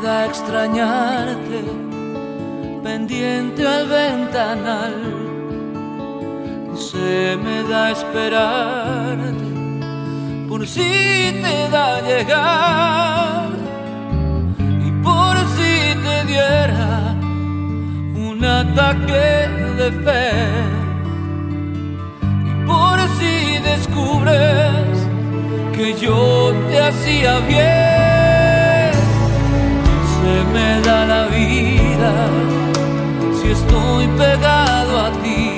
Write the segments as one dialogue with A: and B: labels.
A: da extrañarte, pendiente al ventanal. Se me da esperarte, por si te da llegar, y por si te diera un ataque de fe, y por si descubres que yo te hacía bien. Se me da la vida si estoy pegado a ti.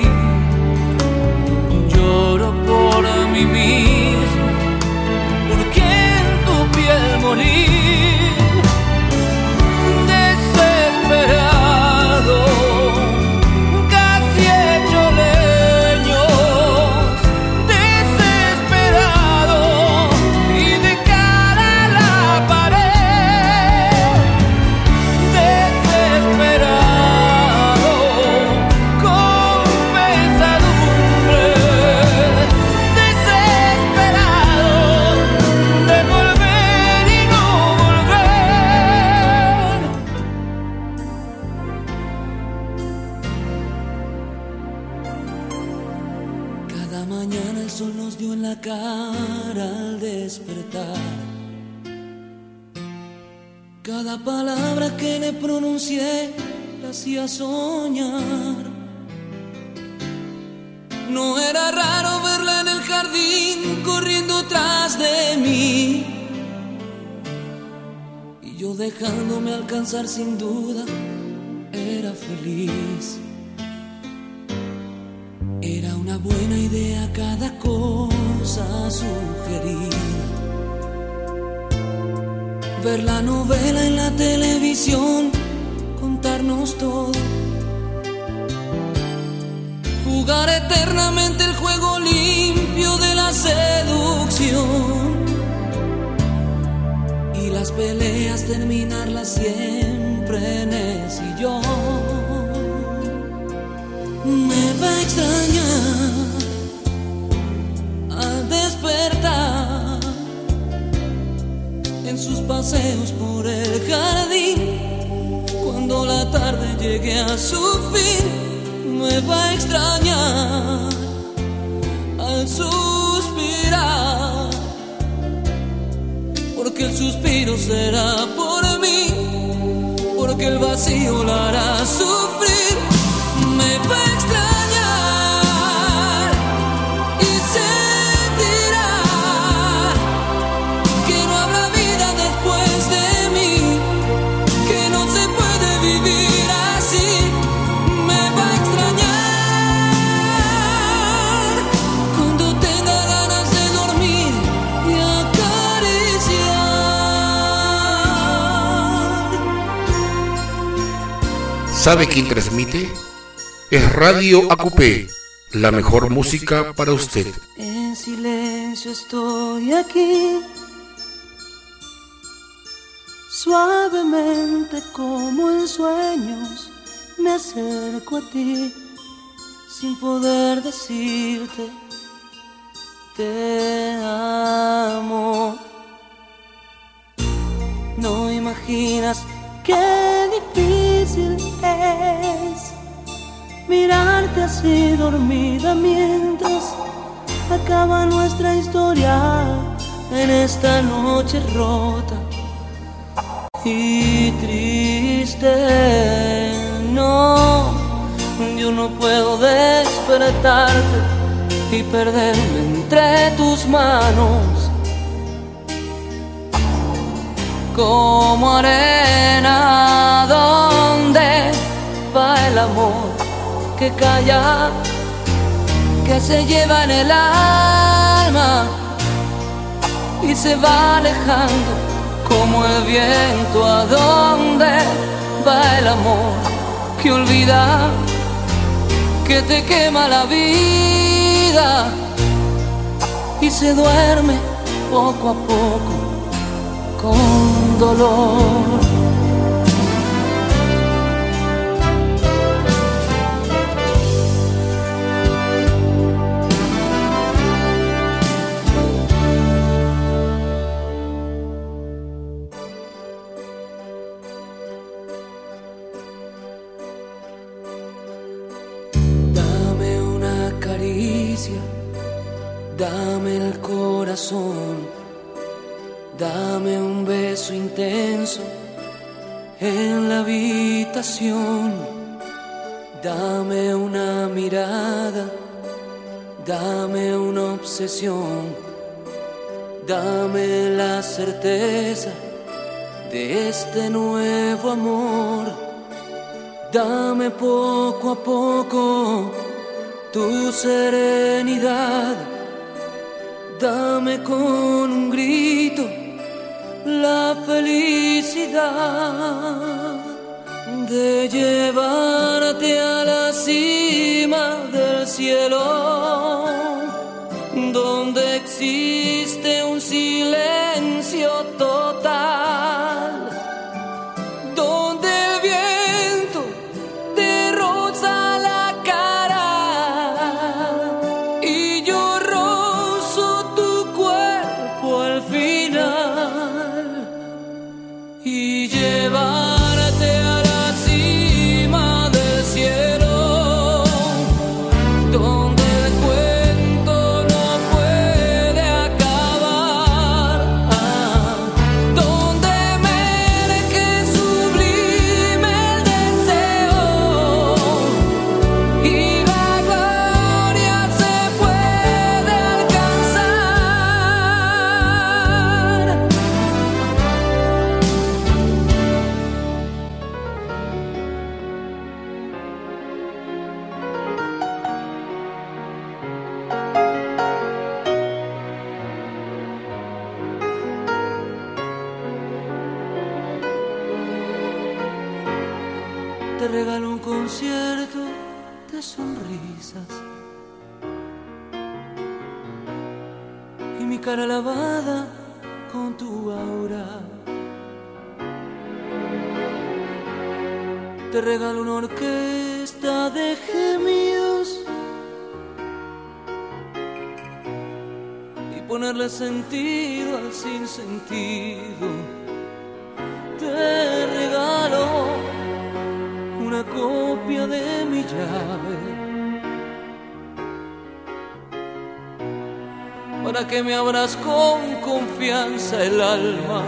A: Lloro por mí mismo, porque en tu piel morí. Desesperado, casi hecho leño, desesperado y de cara a la pared. Desesperado, con pesadumbre, desesperado de volver y no volver. Cada mañana el sol nos dio en la cara al despertar. Cada palabra que le pronuncié la hacía soñar. No era raro verla en el jardín corriendo tras de mí, y yo dejándome alcanzar sin duda era feliz. Era una buena idea cada cosa sugerida. Ver la novela en la televisión, contarnos todo, jugar eternamente el juego limpio de la seducción, y las peleas terminarlas siempre en el sillón. Me va a extrañar al despertar en sus paseos por el jardín, cuando la tarde llegue a su fin. Me va a extrañar al suspirar, porque el suspiro será por mí, porque el vacío la hará sufrir. Me va a extrañar y sentirá que no habrá vida después de mí, que no se puede vivir así. Me va a extrañar cuando tenga ganas de dormir y acariciar.
B: ¿Sabe quién transmite? Es Radio Acupé, la mejor música para usted.
A: En silencio estoy aquí, suavemente como en sueños me acerco a ti, sin poder decirte te amo. No imaginas qué difícil es mirarte así dormida mientras acaba nuestra historia en esta noche rota y triste. No, yo no puedo despertarte y perderme entre tus manos como arena. ¿Dónde va el amor que calla, que se lleva en el alma y se va alejando como el viento? ¿A dónde va el amor que olvida, que te quema la vida y se duerme poco a poco con dolor? corazón. Dame un beso intenso en la habitación. Dame una mirada, dame una obsesión. Dame la certeza de este nuevo amor. Dame poco a poco tu serenidad. Dame con un grito la felicidad de llevarte a la cima del cielo, donde existe un silencio total, donde el viento te roza la cara y yo rozo tu cuerpo al final, y llevarte a la cima del cielo, donde el cuento no puede acabar, donde emerge sublime el deseo y la gloria se puede alcanzar. Te regalo un concierto de sonrisas y mi cara lavada con tu aura. Te regalo una orquesta de gemidos y ponerle sentido al sinsentido. Te regalo una copia de mi llave para que me abras con confianza el alma.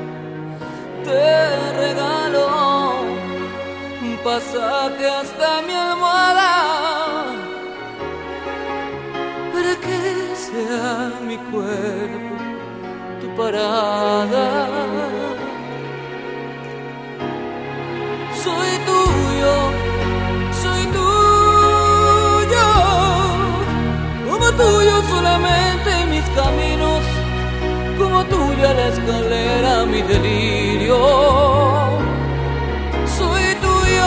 A: Te regalo un pasaje hasta mi almohada para que sea mi cuerpo tu parada. Soy tuyo, como tuyo solamente mis caminos, como tuya la escalera mi delirio. Soy tuyo,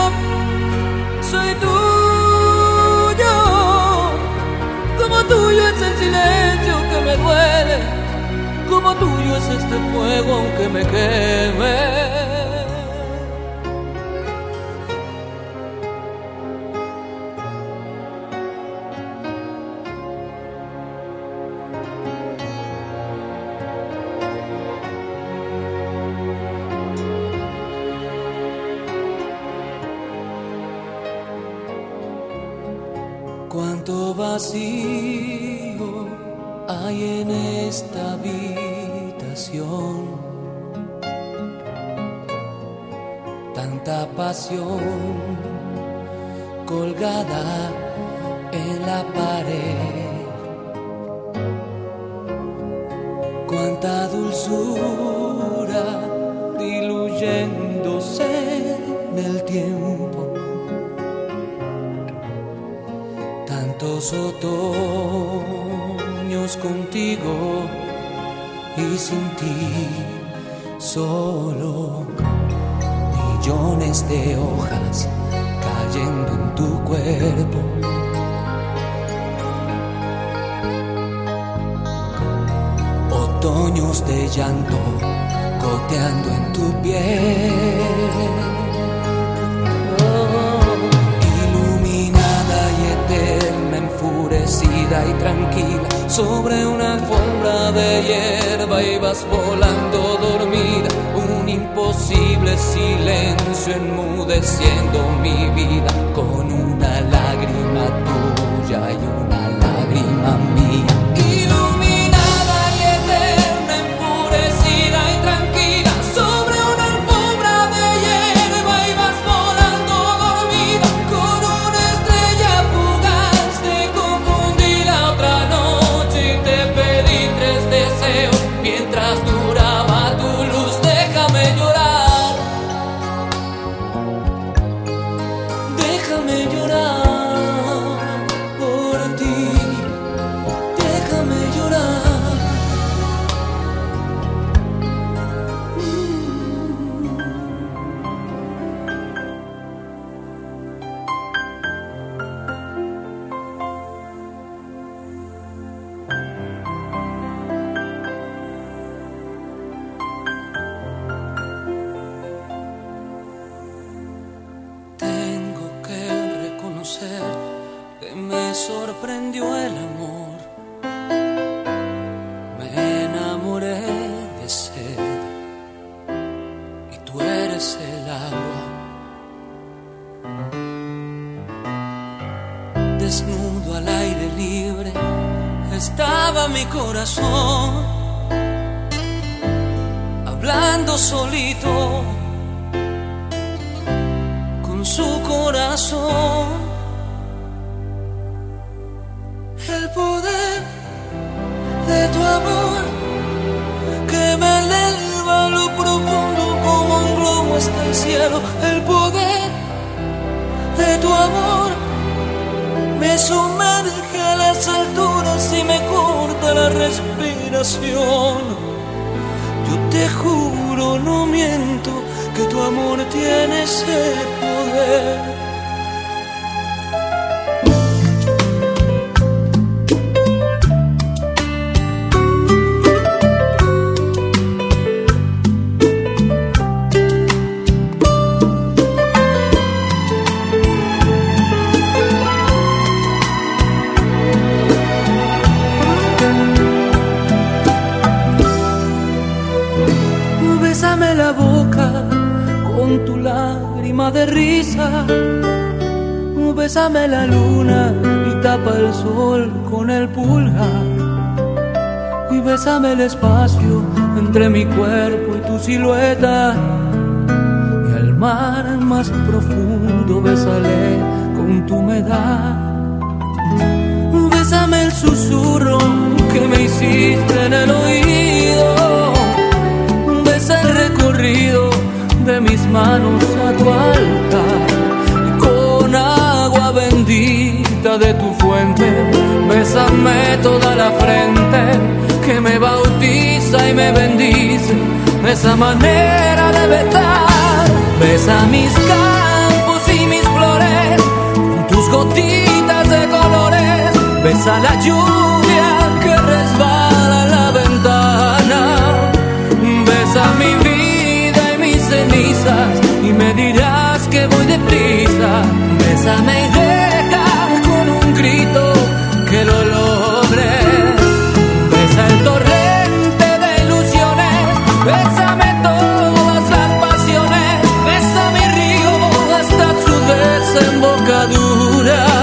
A: como tuyo es el silencio que me duele, como tuyo es este fuego aunque me queme. Cuánto vacío hay en esta habitación, tanta pasión colgada en la pared, cuánta dulzura diluyéndose en el tiempo. Tantos otoños contigo y sin ti solo, millones de hojas cayendo en tu cuerpo. Otoños de llanto goteando en tu piel. Enfurecida y tranquila sobre una alfombra de hierba ibas volando dormida, un imposible silencio enmudeciendo mi vida, con una lágrima tuya y una lágrima mía. Iluminada y y tú eres el agua. Desnudo al aire libre estaba mi corazón, hablando solito con su corazón. El poder de tu amor que me eleva a lo profundo como un globo hasta el cielo. El poder de tu amor me sumerge a las alturas y me corta la respiración. Yo te juro, no miento, que tu amor tiene ese poder. Bésame la boca con tu lágrima de risa, bésame la luna y tapa el sol con el pulgar, y bésame el espacio entre mi cuerpo y tu silueta, y al mar más profundo bésale con tu humedad. Bésame el susurro que me hiciste en el oído, besa el recorrido de mis manos a tu altar, y con agua bendita de tu fuente bésame toda la frente que me bautiza y me bendice. Esa manera de besar, besa mis campos y mis flores con tus gotitas de colores, besa la lluvia que resbala en la ventana, besa mi vida y mis cenizas y me dirás que voy deprisa. Bésame y deja con un grito que lo logre. Besa el torrente de ilusiones, bésame todas las pasiones, besa mi río hasta su desembocadura,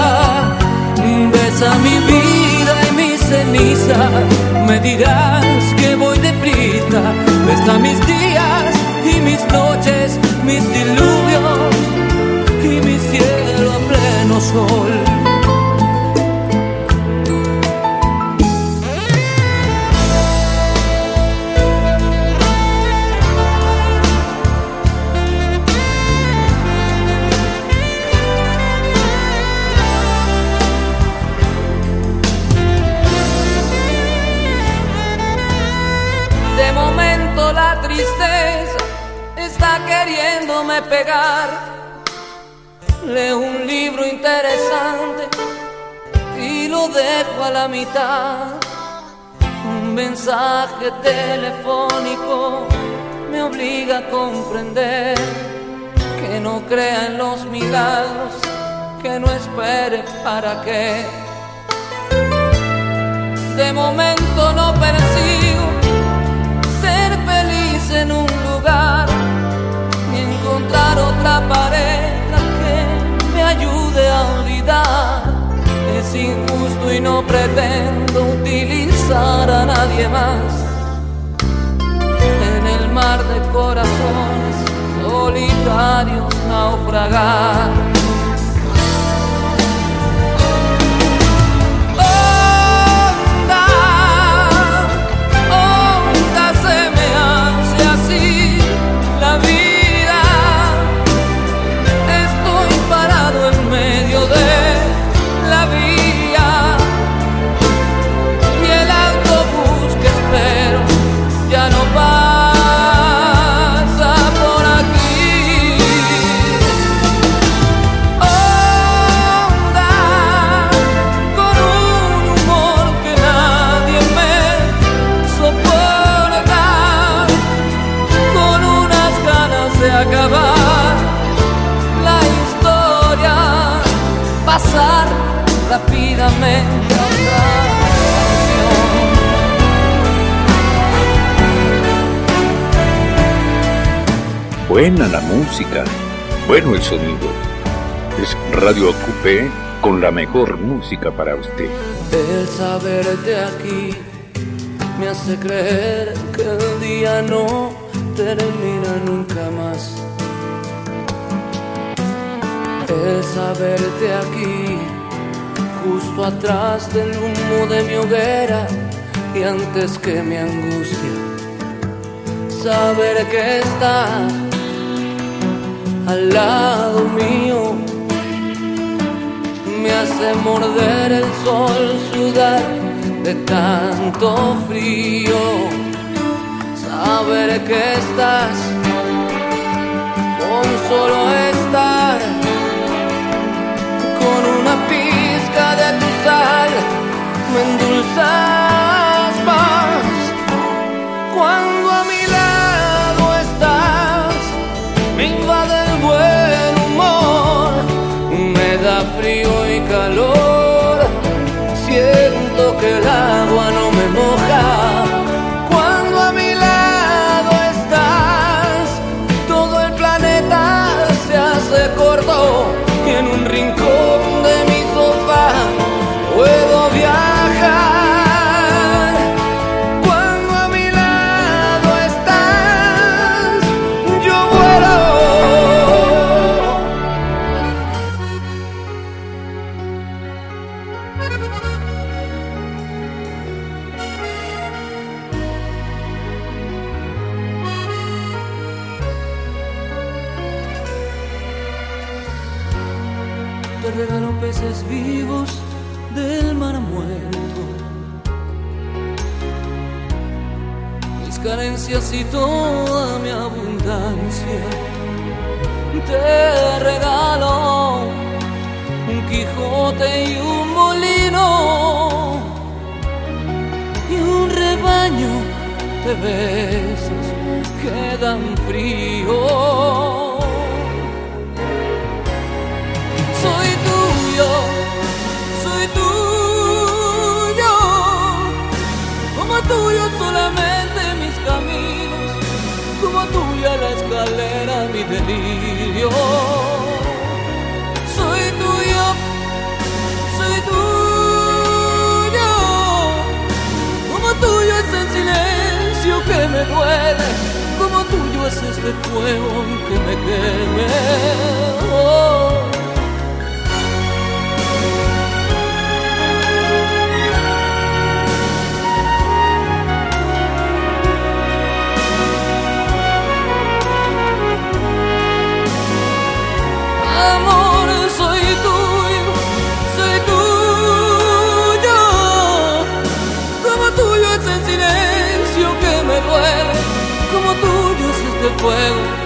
A: besa mi vida y mis cenizas, me dirás que voy deprisa. Besa mis días y mis noches, mis diluvios y mi cielo a pleno sol. De momento la tristeza está queriéndome pegar. Leo un libro interesante y lo dejo a la mitad. Un mensaje telefónico me obliga a comprender que no crea en los milagros, que no espere para qué. De momento no persigo ser feliz en un lugar, ni encontrar otra pareja que me ayude a olvidar. Es injusto y no pretendo utilizar a nadie más. En el mar de corazones solitarios naufragar. Acabar la historia, pasar rápidamente a otra
C: Buena la música, bueno el sonido. Es Radio Acupé con la mejor música para usted.
A: El saberte aquí me hace creer que el día no termina nunca más. El saberte aquí, justo atrás del humo de mi hoguera y antes que mi angustia, saber que estás al lado mío me hace morder el sol, sudar de tanto frío. Saber que estás, con solo estar, con una pizca de tu sal, me endulzas más. Cuando a mi lado estás, me invade el buen humor, me da frío y calor, siento que el agua no me moja. Cuando a mi lado estás, todo el planeta se hace corto y en un rincón de mi sofá puedo viajar. Cuando a mi lado estás, yo vuelo. Te regalo peces vivos del mar muerto, mis carencias y toda mi abundancia. Te regalo un Quijote y un molino y un rebaño de besos que dan frío. Soy tuyo, como tuyo solamente mis caminos, como tuya la escalera mi delirio. Soy tuyo, como tuyo es el silencio que me duele, como tuyo es este fuego que me queme. Oh. Amor, soy tuyo, como tuyo es el silencio que me duele, como tuyo es este fuego